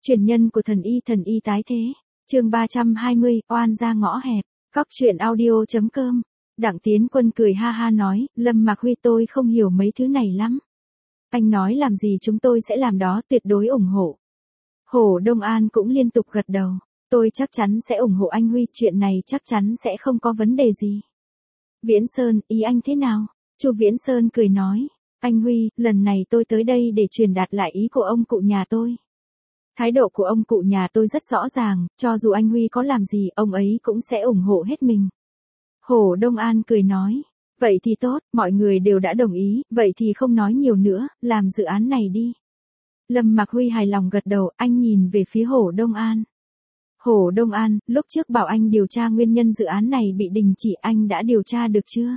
Truyền nhân của thần y tái thế. Chương 320, oan ra ngõ hẹp. Góc truyện audio.com. Đặng Tiến Quân cười ha ha nói, Lâm Mạc Huy tôi không hiểu mấy thứ này lắm. Anh nói làm gì chúng tôi sẽ làm đó, tuyệt đối ủng hộ. Hồ Đông An cũng liên tục gật đầu. Tôi chắc chắn sẽ ủng hộ anh Huy, chuyện này chắc chắn sẽ không có vấn đề gì. Viễn Sơn, ý anh thế nào? Chu Viễn Sơn cười nói, anh Huy, lần này tôi tới đây để truyền đạt lại ý của ông cụ nhà tôi. Thái độ của ông cụ nhà tôi rất rõ ràng, cho dù anh Huy có làm gì, ông ấy cũng sẽ ủng hộ hết mình. Hồ Đông An cười nói, vậy thì tốt, mọi người đều đã đồng ý, vậy thì không nói nhiều nữa, làm dự án này đi. Lâm Mạc Huy hài lòng gật đầu, anh nhìn về phía Hồ Đông An. Hồ Đông An, lúc trước bảo anh điều tra nguyên nhân dự án này bị đình chỉ, anh đã điều tra được chưa?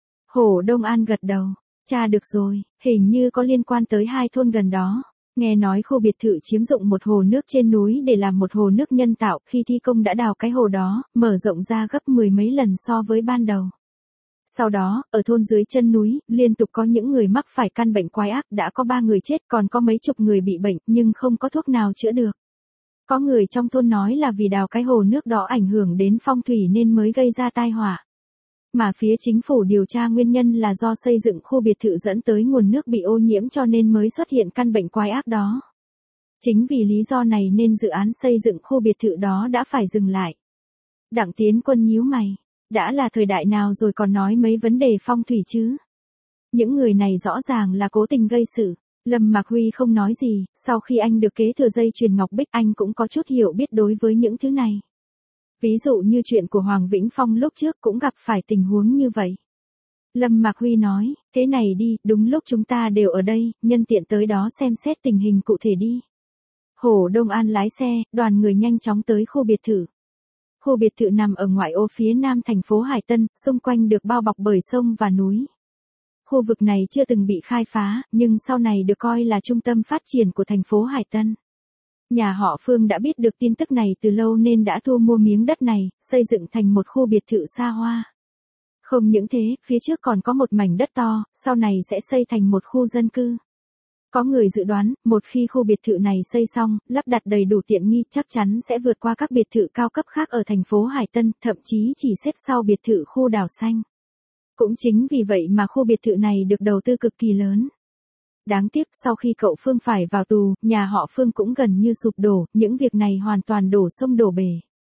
Hồ Đông An gật đầu, tra được rồi, hình như có liên quan tới 2 thôn gần đó. Nghe nói khu biệt thự chiếm dụng một hồ nước trên núi để làm một hồ nước nhân tạo, khi thi công đã đào cái hồ đó, mở rộng ra gấp 10 mấy lần so với ban đầu. Sau đó, ở thôn dưới chân núi, liên tục có những người mắc phải căn bệnh quái ác, đã có 3 người chết, còn có mấy chục người bị bệnh, nhưng không có thuốc nào chữa được. Có người trong thôn nói là vì đào cái hồ nước đó ảnh hưởng đến phong thủy nên mới gây ra tai họa. Mà phía chính phủ điều tra nguyên nhân là do xây dựng khu biệt thự dẫn tới nguồn nước bị ô nhiễm cho nên mới xuất hiện căn bệnh quái ác đó. Chính vì lý do này nên dự án xây dựng khu biệt thự đó đã phải dừng lại. Đặng Tiến Quân nhíu mày, đã là thời đại nào rồi còn nói mấy vấn đề phong thủy chứ? Những người này rõ ràng là cố tình gây sự. Lâm Mạc Huy không nói gì, sau khi anh được kế thừa dây chuyền ngọc bích anh cũng có chút hiểu biết đối với những thứ này. Ví dụ như chuyện của Hoàng Vĩnh Phong lúc trước cũng gặp phải tình huống như vậy. Lâm Mạc Huy nói, thế này đi, đúng lúc chúng ta đều ở đây, nhân tiện tới đó xem xét tình hình cụ thể đi. Hồ Đông An lái xe, đoàn người nhanh chóng tới khu biệt thự. Khu biệt thự nằm ở ngoại ô phía nam thành phố Hải Tân, xung quanh được bao bọc bởi sông và núi. Khu vực này chưa từng bị khai phá, nhưng sau này được coi là trung tâm phát triển của thành phố Hải Tân. Nhà họ Phương đã biết được tin tức này từ lâu nên đã thu mua miếng đất này, xây dựng thành một khu biệt thự xa hoa. Không những thế, phía trước còn có một mảnh đất to, sau này sẽ xây thành một khu dân cư. Có người dự đoán, một khi khu biệt thự này xây xong, lắp đặt đầy đủ tiện nghi chắc chắn sẽ vượt qua các biệt thự cao cấp khác ở thành phố Hải Tân, thậm chí chỉ xếp sau biệt thự khu đảo xanh. Cũng chính vì vậy mà khu biệt thự này được đầu tư cực kỳ lớn. Đáng tiếc sau khi cậu Phương phải vào tù, nhà họ Phương cũng gần như sụp đổ, những việc này hoàn toàn đổ sông đổ bể.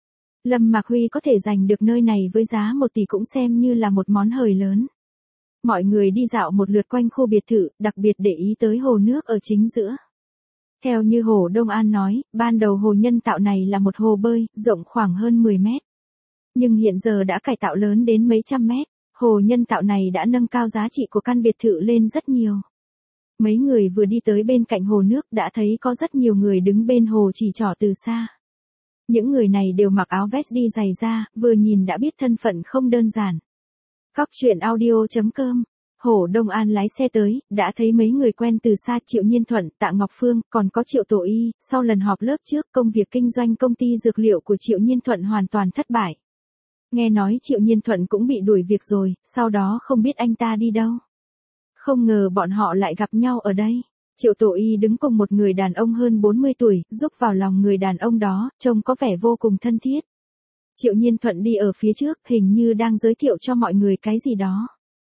Lâm Mạc Huy có thể giành được nơi này với giá 1 tỷ cũng xem như là một món hời lớn. Mọi người đi dạo một lượt quanh khu biệt thự, đặc biệt để ý tới hồ nước ở chính giữa. Theo như Hồ Đông An nói, ban đầu hồ nhân tạo này là một hồ bơi, rộng khoảng hơn 10 mét. Nhưng hiện giờ đã cải tạo lớn đến mấy trăm mét, hồ nhân tạo này đã nâng cao giá trị của căn biệt thự lên rất nhiều. Mấy người vừa đi tới bên cạnh hồ nước đã thấy có rất nhiều người đứng bên hồ chỉ trỏ từ xa. Những người này đều mặc áo vest đi giày da, vừa nhìn đã biết thân phận không đơn giản. Góc truyện audio.com. Hồ Đông An lái xe tới, đã thấy mấy người quen từ xa, Triệu Nhiên Thuận, Tạ Ngọc Phương, còn có Triệu Tổ Y. Sau lần họp lớp trước, công việc kinh doanh công ty dược liệu của Triệu Nhiên Thuận hoàn toàn thất bại. Nghe nói Triệu Nhiên Thuận cũng bị đuổi việc rồi, sau đó không biết anh ta đi đâu. Không ngờ bọn họ lại gặp nhau ở đây. Triệu Tổ Y đứng cùng một người đàn ông hơn 40 tuổi, giúp vào lòng người đàn ông đó, trông có vẻ vô cùng thân thiết. Triệu Nhiên Thuận đi ở phía trước, hình như đang giới thiệu cho mọi người cái gì đó.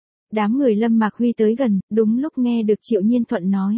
Đám người Lâm Mạc Huy tới gần, đúng lúc nghe được Triệu Nhiên Thuận nói.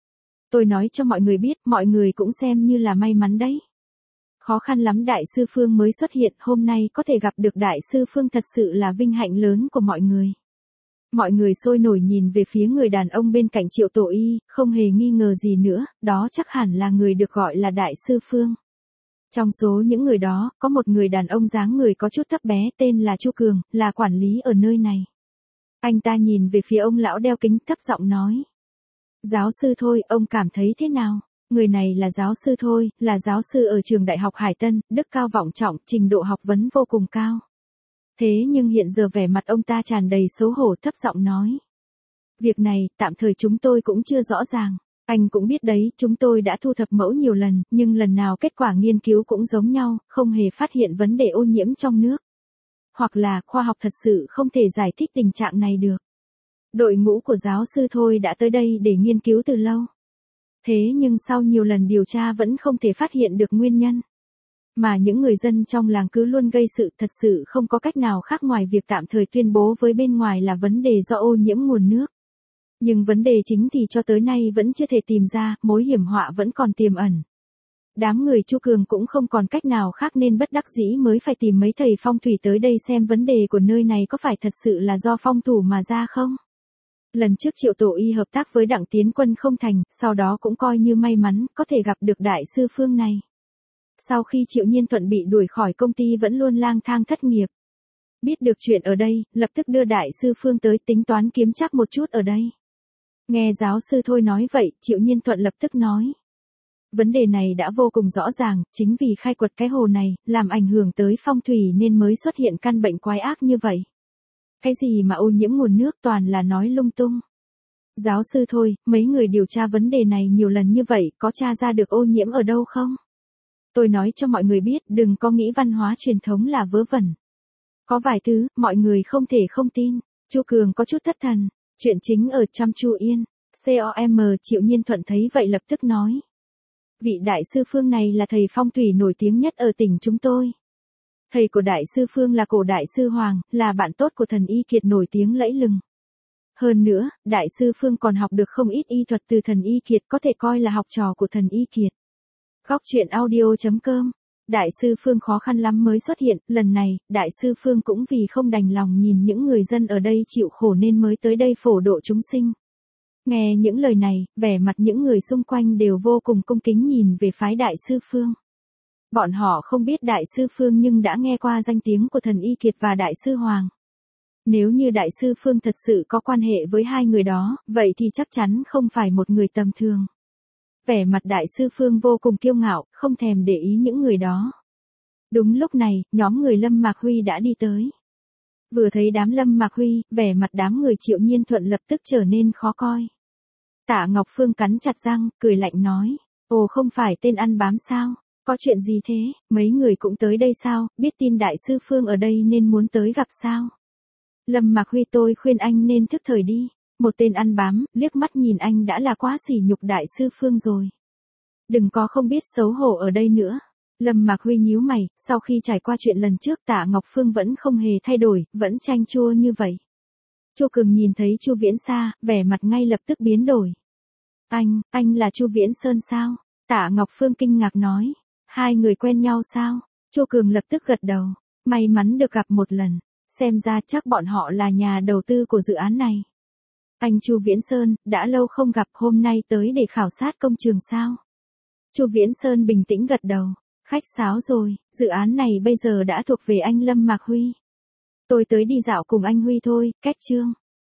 Tôi nói cho mọi người biết, mọi người cũng xem như là may mắn đấy. Khó khăn lắm Đại sư Phương mới xuất hiện, hôm nay có thể gặp được Đại sư Phương thật sự là vinh hạnh lớn của mọi người. Mọi người sôi nổi nhìn về phía người đàn ông bên cạnh Triệu Tổ Y, không hề nghi ngờ gì nữa, đó chắc hẳn là người được gọi là Đại sư Phương. Trong số những người đó, có một người đàn ông dáng người có chút thấp bé tên là Chu Cường, là quản lý ở nơi này. Anh ta nhìn về phía ông lão đeo kính thấp giọng nói. Giáo sư Thôi, ông cảm thấy thế nào? Người này là giáo sư Thôi, là giáo sư ở trường Đại học Hải Tân, đức cao vọng trọng, trình độ học vấn vô cùng cao. Thế nhưng hiện giờ vẻ mặt ông ta tràn đầy xấu hổ thấp giọng nói. Việc này, tạm thời chúng tôi cũng chưa rõ ràng. Anh cũng biết đấy, chúng tôi đã thu thập mẫu nhiều lần, nhưng lần nào kết quả nghiên cứu cũng giống nhau, không hề phát hiện vấn đề ô nhiễm trong nước. Hoặc là, khoa học thật sự không thể giải thích tình trạng này được. Đội ngũ của giáo sư Thôi đã tới đây để nghiên cứu từ lâu. Thế nhưng sau nhiều lần điều tra vẫn không thể phát hiện được nguyên nhân. Mà những người dân trong làng cứ luôn gây sự, thật sự không có cách nào khác ngoài việc tạm thời tuyên bố với bên ngoài là vấn đề do ô nhiễm nguồn nước. Nhưng vấn đề chính thì cho tới nay vẫn chưa thể tìm ra, mối hiểm họa vẫn còn tiềm ẩn. Đám người Chu Cường cũng không còn cách nào khác nên bất đắc dĩ mới phải tìm mấy thầy phong thủy tới đây xem vấn đề của nơi này có phải thật sự là do phong thủy mà ra không. Lần trước Triệu Tổ Y hợp tác với Đặng Tiến Quân không thành, sau đó cũng coi như may mắn có thể gặp được đại sư Phương này. Sau khi Triệu Nhiên Thuận bị đuổi khỏi công ty vẫn luôn lang thang thất nghiệp. Biết được chuyện ở đây, lập tức đưa đại sư Phương tới tính toán kiếm chắc một chút ở đây. Nghe giáo sư Thôi nói vậy, Triệu Nhiên Thuận lập tức nói. Vấn đề này đã vô cùng rõ ràng, chính vì khai quật cái hồ này, làm ảnh hưởng tới phong thủy nên mới xuất hiện căn bệnh quái ác như vậy. Cái gì mà ô nhiễm nguồn nước toàn là nói lung tung. Giáo sư Thôi, mấy người điều tra vấn đề này nhiều lần như vậy, có tra ra được ô nhiễm ở đâu không? Tôi nói cho mọi người biết, đừng có nghĩ văn hóa truyền thống là vớ vẩn. Có vài thứ, mọi người không thể không tin. Chu Cường có chút thất thần. Chuyện chính ở Trăm Chu Yên. COM Triệu Nhiên Thuận thấy vậy lập tức nói. Vị đại sư Phương này là thầy phong thủy nổi tiếng nhất ở tỉnh chúng tôi. Thầy của đại sư Phương là cổ đại sư Hoàng, là bạn tốt của thần Y Kiệt nổi tiếng lẫy lừng. Hơn nữa, đại sư Phương còn học được không ít y thuật từ thần Y Kiệt, có thể coi là học trò của thần Y Kiệt. Góc truyện audio.com. Đại sư Phương khó khăn lắm mới xuất hiện, lần này, đại sư Phương cũng vì không đành lòng nhìn những người dân ở đây chịu khổ nên mới tới đây phổ độ chúng sinh. Nghe những lời này, vẻ mặt những người xung quanh đều vô cùng cung kính nhìn về phái đại sư Phương. Bọn họ không biết đại sư Phương nhưng đã nghe qua danh tiếng của thần Y Kiệt và đại sư Hoàng. Nếu như đại sư Phương thật sự có quan hệ với hai người đó, vậy thì chắc chắn không phải một người tầm thường. Vẻ mặt đại sư Phương vô cùng kiêu ngạo, không thèm để ý những người đó. Đúng lúc này, nhóm người Lâm Mạc Huy đã đi tới. Vừa thấy đám Lâm Mạc Huy, vẻ mặt đám người Triệu Nhiên Thuận lập tức trở nên khó coi. Tạ Ngọc Phương cắn chặt răng, cười lạnh nói. Ồ, không phải tên ăn bám sao? Có chuyện gì thế? Mấy người cũng tới đây sao? Biết tin đại sư Phương ở đây nên muốn tới gặp sao? Lâm Mạc Huy, tôi khuyên anh nên thức thời đi. Một tên ăn bám, liếc mắt nhìn anh đã là quá sỉ nhục đại sư Phương rồi. Đừng có không biết xấu hổ ở đây nữa. Lâm Mạc Huy nhíu mày, sau khi trải qua chuyện lần trước Tạ Ngọc Phương vẫn không hề thay đổi, vẫn chanh chua như vậy. Chu Cường nhìn thấy Chu Viễn Sa, vẻ mặt ngay lập tức biến đổi. Anh là Chu Viễn Sơn sao? Tạ Ngọc Phương kinh ngạc nói. Hai người quen nhau sao? Chu Cường lập tức gật đầu. May mắn được gặp một lần. Xem ra chắc bọn họ là nhà đầu tư của dự án này. Anh Chu Viễn Sơn, đã lâu không gặp, hôm nay tới để khảo sát công trường sao? Chu Viễn Sơn bình tĩnh gật đầu. Khách sáo rồi, dự án này bây giờ đã thuộc về anh Lâm Mạc Huy. Tôi tới đi dạo cùng anh Huy thôi, kết chương.